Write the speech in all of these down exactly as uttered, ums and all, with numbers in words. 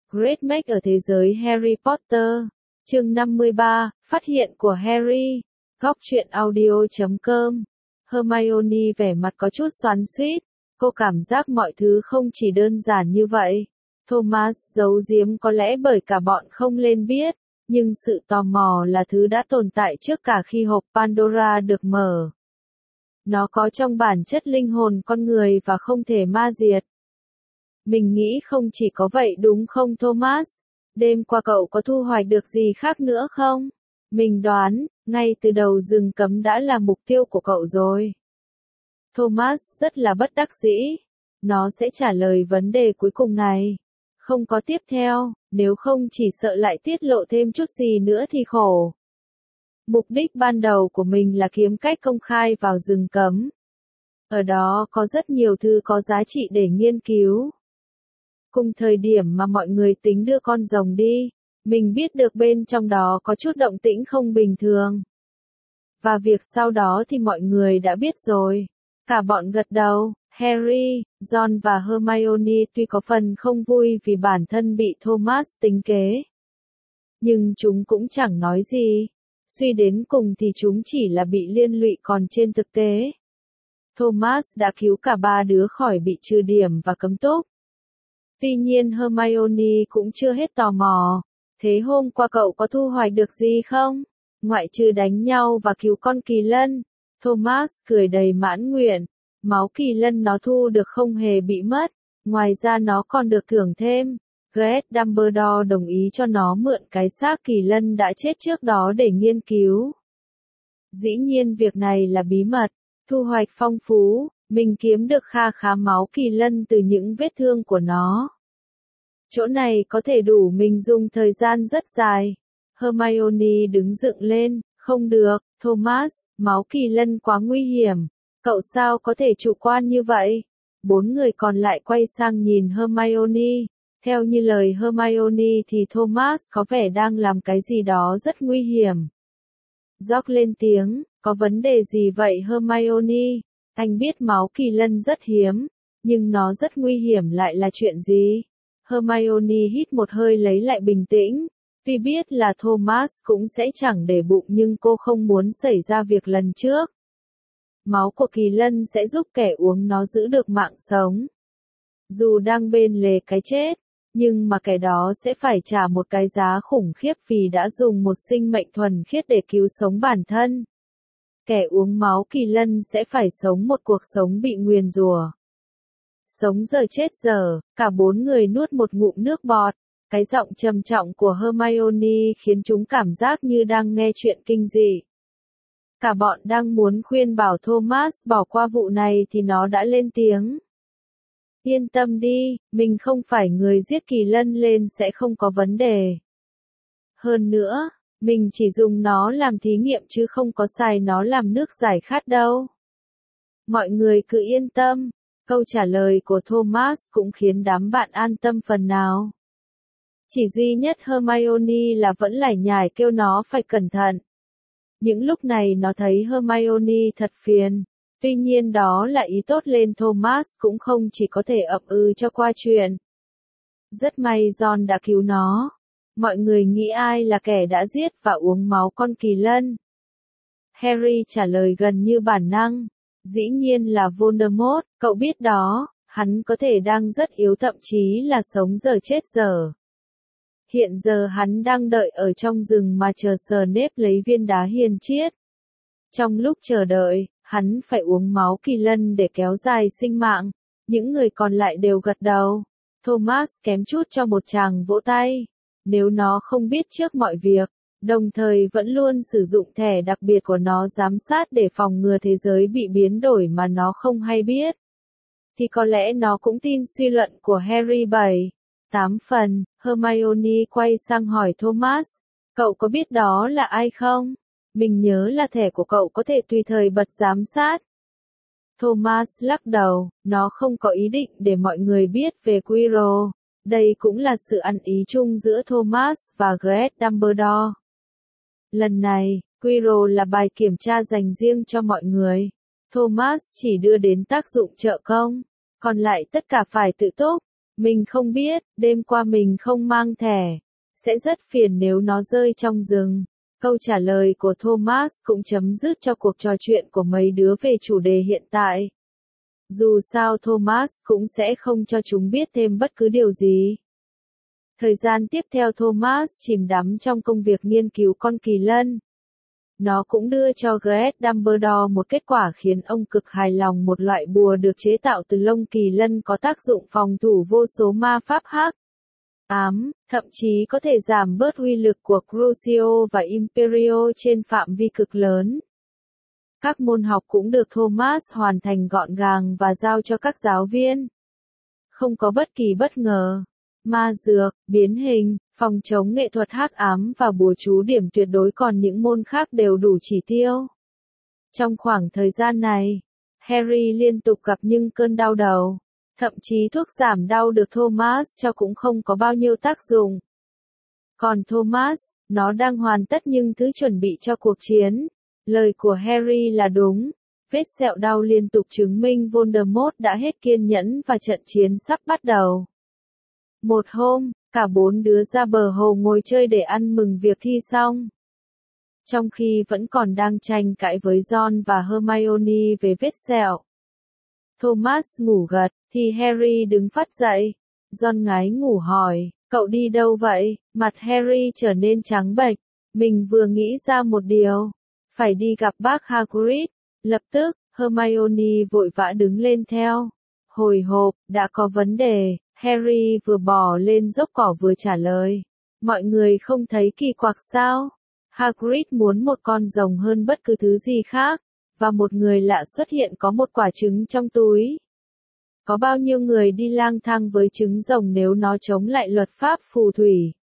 Great Make ở thế giới Harry Potter. Chương năm mươi ba, Phát hiện của Harry. Góc truyện audio chấm com. Hermione vẻ mặt có chút xoắn xuýt, cô cảm giác mọi thứ không chỉ đơn giản như vậy. Thomas giấu giếm có lẽ bởi cả bọn không lên biết, nhưng sự tò mò là thứ đã tồn tại trước cả khi hộp Pandora được mở. Nó có trong bản chất linh hồn con người và không thể ma diệt. Mình nghĩ không chỉ có vậy đúng không Thomas? Đêm qua cậu có thu hoạch được gì khác nữa không? Mình đoán, ngay từ đầu rừng cấm đã là mục tiêu của cậu rồi. Thomas rất là bất đắc dĩ. Nó sẽ trả lời vấn đề cuối cùng này. Không có tiếp theo, nếu không chỉ sợ lại tiết lộ thêm chút gì nữa thì khổ. Mục đích ban đầu của mình là kiếm cách công khai vào rừng cấm. Ở đó có rất nhiều thứ có giá trị để nghiên cứu. Cùng thời điểm mà mọi người tính đưa con rồng đi, mình biết được bên trong đó có chút động tĩnh không bình thường. Và việc sau đó thì mọi người đã biết rồi. Cả bọn gật đầu, Harry, Ron và Hermione tuy có phần không vui vì bản thân bị Thomas tính kế. Nhưng chúng cũng chẳng nói gì. Suy đến cùng thì chúng chỉ là bị liên lụy còn trên thực tế. Thomas đã cứu cả ba đứa khỏi bị trừ điểm và cấm túc. Tuy nhiên Hermione cũng chưa hết tò mò. Thế hôm qua cậu có thu hoạch được gì không? Ngoại trừ đánh nhau và cứu con kỳ lân. Thomas cười đầy mãn nguyện. Máu kỳ lân nó thu được không hề bị mất. Ngoài ra nó còn được thưởng thêm. Gret Dumbledore đồng ý cho nó mượn cái xác kỳ lân đã chết trước đó để nghiên cứu. Dĩ nhiên việc này là bí mật. Thu hoạch phong phú. Mình kiếm được kha khá máu kỳ lân từ những vết thương của nó. Chỗ này có thể đủ mình dùng thời gian rất dài. Hermione đứng dựng lên, không được, Thomas, máu kỳ lân quá nguy hiểm. Cậu sao có thể chủ quan như vậy? Bốn người còn lại quay sang nhìn Hermione. Theo như lời Hermione thì Thomas có vẻ đang làm cái gì đó rất nguy hiểm. George lên tiếng, có vấn đề gì vậy Hermione? Anh biết máu kỳ lân rất hiếm, nhưng nó rất nguy hiểm lại là chuyện gì? Hermione hít một hơi lấy lại bình tĩnh, vì biết là Thomas cũng sẽ chẳng để bụng nhưng cô không muốn xảy ra việc lần trước. Máu của kỳ lân sẽ giúp kẻ uống nó giữ được mạng sống. Dù đang bên lề cái chết, nhưng mà kẻ đó sẽ phải trả một cái giá khủng khiếp vì đã dùng một sinh mệnh thuần khiết để cứu sống bản thân. Kẻ uống máu kỳ lân sẽ phải sống một cuộc sống bị nguyền rủa. Sống giờ chết giờ, cả bốn người nuốt một ngụm nước bọt. Cái giọng trầm trọng của Hermione khiến chúng cảm giác như đang nghe chuyện kinh dị. Cả bọn đang muốn khuyên bảo Thomas bỏ qua vụ này thì nó đã lên tiếng. Yên tâm đi, mình không phải người giết kỳ lân lên sẽ không có vấn đề. Hơn nữa, mình chỉ dùng nó làm thí nghiệm chứ không có xài nó làm nước giải khát đâu. Mọi người cứ yên tâm. Câu trả lời của Thomas cũng khiến đám bạn an tâm phần nào. Chỉ duy nhất Hermione là vẫn lải nhải kêu nó phải cẩn thận. Những lúc này nó thấy Hermione thật phiền. Tuy nhiên đó là ý tốt lên Thomas cũng không chỉ có thể ậm ừ cho qua chuyện. Rất may Ron đã cứu nó. Mọi người nghĩ ai là kẻ đã giết và uống máu con kỳ lân? Harry trả lời gần như bản năng. Dĩ nhiên là Voldemort, cậu biết đó, hắn có thể đang rất yếu thậm chí là sống giờ chết giờ. Hiện giờ hắn đang đợi ở trong rừng mà chờ Snape lấy viên đá hiền triết. Trong lúc chờ đợi, hắn phải uống máu kỳ lân để kéo dài sinh mạng. Những người còn lại đều gật đầu. Thomas kém chút cho một tràng vỗ tay. Nếu nó không biết trước mọi việc, đồng thời vẫn luôn sử dụng thẻ đặc biệt của nó giám sát để phòng ngừa thế giới bị biến đổi mà nó không hay biết, thì có lẽ nó cũng tin suy luận của Harry bảy, tám phần. Hermione quay sang hỏi Thomas, cậu có biết đó là ai không? Mình nhớ là thẻ của cậu có thể tùy thời bật giám sát. Thomas lắc đầu, nó không có ý định để mọi người biết về Quirrell. Đây cũng là sự ăn ý chung giữa Thomas và Gret Dumbledore. Lần này, Quirrell là bài kiểm tra dành riêng cho mọi người. Thomas chỉ đưa đến tác dụng trợ công, còn lại tất cả phải tự túc. Mình không biết, đêm qua mình không mang thẻ. Sẽ rất phiền nếu nó rơi trong rừng. Câu trả lời của Thomas cũng chấm dứt cho cuộc trò chuyện của mấy đứa về chủ đề hiện tại. Dù sao Thomas cũng sẽ không cho chúng biết thêm bất cứ điều gì. Thời gian tiếp theo Thomas chìm đắm trong công việc nghiên cứu con kỳ lân. Nó cũng đưa cho giê ét Dumbledore một kết quả khiến ông cực hài lòng, một loại bùa được chế tạo từ lông kỳ lân có tác dụng phòng thủ vô số ma pháp hắc ám, thậm chí có thể giảm bớt uy lực của Crucio và Imperio trên phạm vi cực lớn. Các môn học cũng được Thomas hoàn thành gọn gàng và giao cho các giáo viên. Không có bất kỳ bất ngờ. Ma dược, biến hình, phòng chống nghệ thuật hắc ám và bùa chú điểm tuyệt đối, còn những môn khác đều đủ chỉ tiêu. Trong khoảng thời gian này, Harry liên tục gặp những cơn đau đầu. Thậm chí thuốc giảm đau được Thomas cho cũng không có bao nhiêu tác dụng. Còn Thomas, nó đang hoàn tất những thứ chuẩn bị cho cuộc chiến. Lời của Harry là đúng. Vết sẹo đau liên tục chứng minh Voldemort đã hết kiên nhẫn và trận chiến sắp bắt đầu. Một hôm, cả bốn đứa ra bờ hồ ngồi chơi để ăn mừng việc thi xong. Trong khi vẫn còn đang tranh cãi với Ron và Hermione về vết sẹo, Thomas ngủ gật, thì Harry đứng phắt dậy. Ron ngái ngủ hỏi, cậu đi đâu vậy? Mặt Harry trở nên trắng bệch. Mình vừa nghĩ ra một điều. Phải đi gặp bác Hagrid. Lập tức, Hermione vội vã đứng lên theo. Hồi hộp, đã có vấn đề. Harry vừa bò lên dốc cỏ vừa trả lời. Mọi người không thấy kỳ quặc sao? Hagrid muốn một con rồng hơn bất cứ thứ gì khác. Và một người lạ xuất hiện có một quả trứng trong túi. Có bao nhiêu người đi lang thang với trứng rồng nếu nó chống lại luật pháp phù thủy?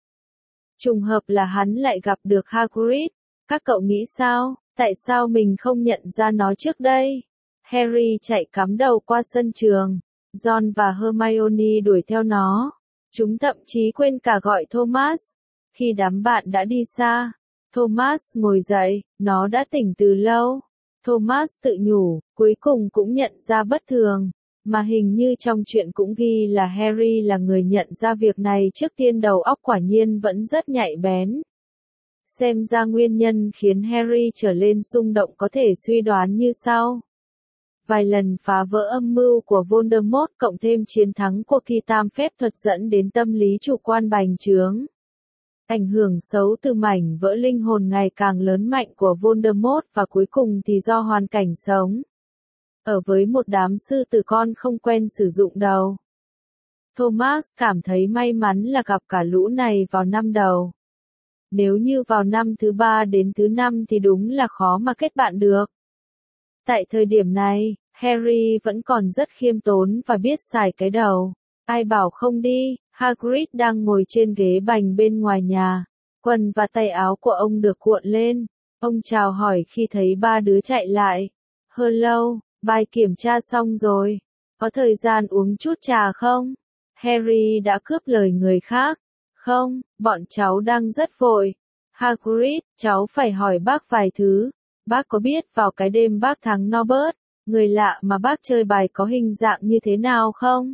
Trùng hợp là hắn lại gặp được Hagrid. Các cậu nghĩ sao? Tại sao mình không nhận ra nó trước đây? Harry chạy cắm đầu qua sân trường. Ron và Hermione đuổi theo nó. Chúng thậm chí quên cả gọi Thomas. Khi đám bạn đã đi xa, Thomas ngồi dậy, nó đã tỉnh từ lâu. Thomas tự nhủ, cuối cùng cũng nhận ra bất thường. Mà hình như trong chuyện cũng ghi là Harry là người nhận ra việc này trước tiên, đầu óc quả nhiên vẫn rất nhạy bén. Xem ra nguyên nhân khiến Harry trở lên xung động có thể suy đoán như sau. Vài lần phá vỡ âm mưu của Voldemort cộng thêm chiến thắng của kỳ tam phép thuật dẫn đến tâm lý chủ quan bành trướng. Ảnh hưởng xấu từ mảnh vỡ linh hồn ngày càng lớn mạnh của Voldemort, và cuối cùng thì do hoàn cảnh sống ở với một đám sư tử con không quen sử dụng đầu. Thomas cảm thấy may mắn là gặp cả lũ này vào năm đầu. Nếu như vào năm thứ ba đến thứ năm thì đúng là khó mà kết bạn được. Tại thời điểm này, Harry vẫn còn rất khiêm tốn và biết xài cái đầu. Ai bảo không đi? Hagrid đang ngồi trên ghế bành bên ngoài nhà. Quần và tay áo của ông được cuộn lên. Ông chào hỏi khi thấy ba đứa chạy lại. Hello, bài kiểm tra xong rồi. Có thời gian uống chút trà không? Harry đã cướp lời người khác. Không, bọn cháu đang rất vội. Hagrid, cháu phải hỏi bác vài thứ. Bác có biết vào cái đêm bác thắng Norbert, người lạ mà bác chơi bài có hình dạng như thế nào không?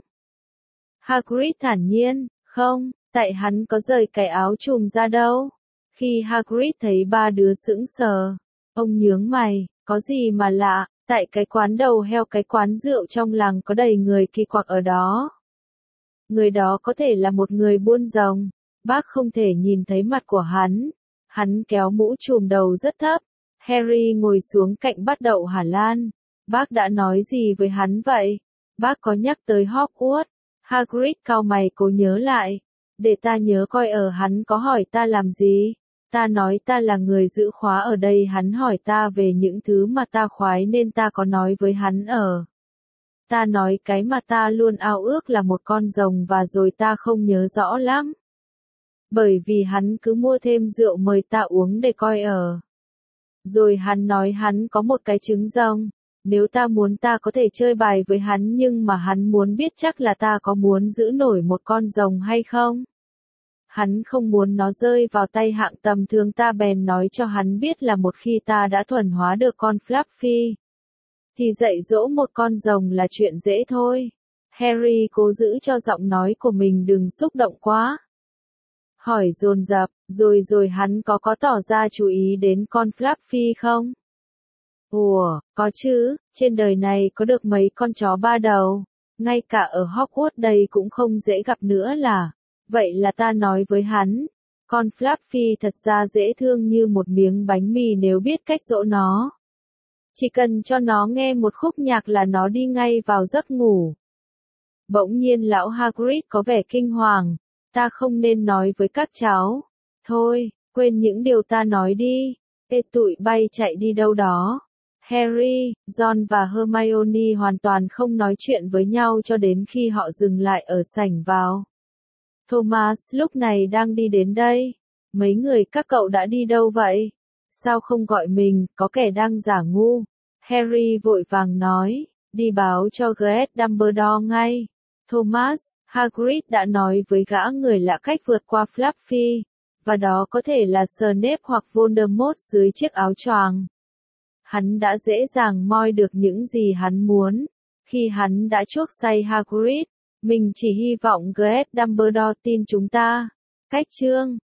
Hagrid thản nhiên, không, tại hắn có rời cái áo trùm ra đâu. Khi Hagrid thấy ba đứa sững sờ, ông nhướng mày, có gì mà lạ, tại cái quán đầu heo, cái quán rượu trong làng có đầy người kỳ quặc ở đó. Người đó có thể là một người buôn rồng, bác không thể nhìn thấy mặt của hắn. Hắn kéo mũ trùm đầu rất thấp. Harry ngồi xuống cạnh bắt đậu Hà Lan. Bác đã nói gì với hắn vậy? Bác có nhắc tới Hogwarts. Hagrid cau mày cố nhớ lại. Để ta nhớ coi, ở hắn có hỏi ta làm gì? Ta nói ta là người giữ khóa ở đây, hắn hỏi ta về những thứ mà ta khoái nên ta có nói với hắn ở. Ta nói cái mà ta luôn ao ước là một con rồng, và rồi ta không nhớ rõ lắm. Bởi vì hắn cứ mua thêm rượu mời ta uống để coi ở. Rồi hắn nói hắn có một cái trứng rồng. Nếu ta muốn ta có thể chơi bài với hắn, nhưng mà hắn muốn biết chắc là ta có muốn giữ nổi một con rồng hay không. Hắn không muốn nó rơi vào tay hạng tầm thường, ta bèn nói cho hắn biết là một khi ta đã thuần hóa được con Fluffy, thì dạy dỗ một con rồng là chuyện dễ thôi. Harry cố giữ cho giọng nói của mình đừng xúc động quá. Hỏi dồn dập, rồi rồi hắn có có tỏ ra chú ý đến con Fluffy không? Ủa, có chứ, trên đời này có được mấy con chó ba đầu, ngay cả ở Hogwarts đây cũng không dễ gặp nữa là. Vậy là ta nói với hắn, con Fluffy thật ra dễ thương như một miếng bánh mì nếu biết cách dỗ nó. Chỉ cần cho nó nghe một khúc nhạc là nó đi ngay vào giấc ngủ. Bỗng nhiên lão Hagrid có vẻ kinh hoàng, ta không nên nói với các cháu. Thôi, quên những điều ta nói đi. Ê tụi bay chạy đi đâu đó. Harry, Ron và Hermione hoàn toàn không nói chuyện với nhau cho đến khi họ dừng lại ở sảnh vào. Thomas lúc này đang đi đến đây. Mấy người các cậu đã đi đâu vậy? Sao không gọi mình, có kẻ đang giả ngu. Harry vội vàng nói, đi báo cho Greg Dumbledore ngay. Thomas, Hagrid đã nói với gã người lạ cách vượt qua Fluffy, và đó có thể là Snape hoặc Voldemort dưới chiếc áo choàng. Hắn đã dễ dàng moi được những gì hắn muốn, khi hắn đã chuốc say Hagrid. Mình chỉ hy vọng Greg Dumbledore tin chúng ta. Cách chương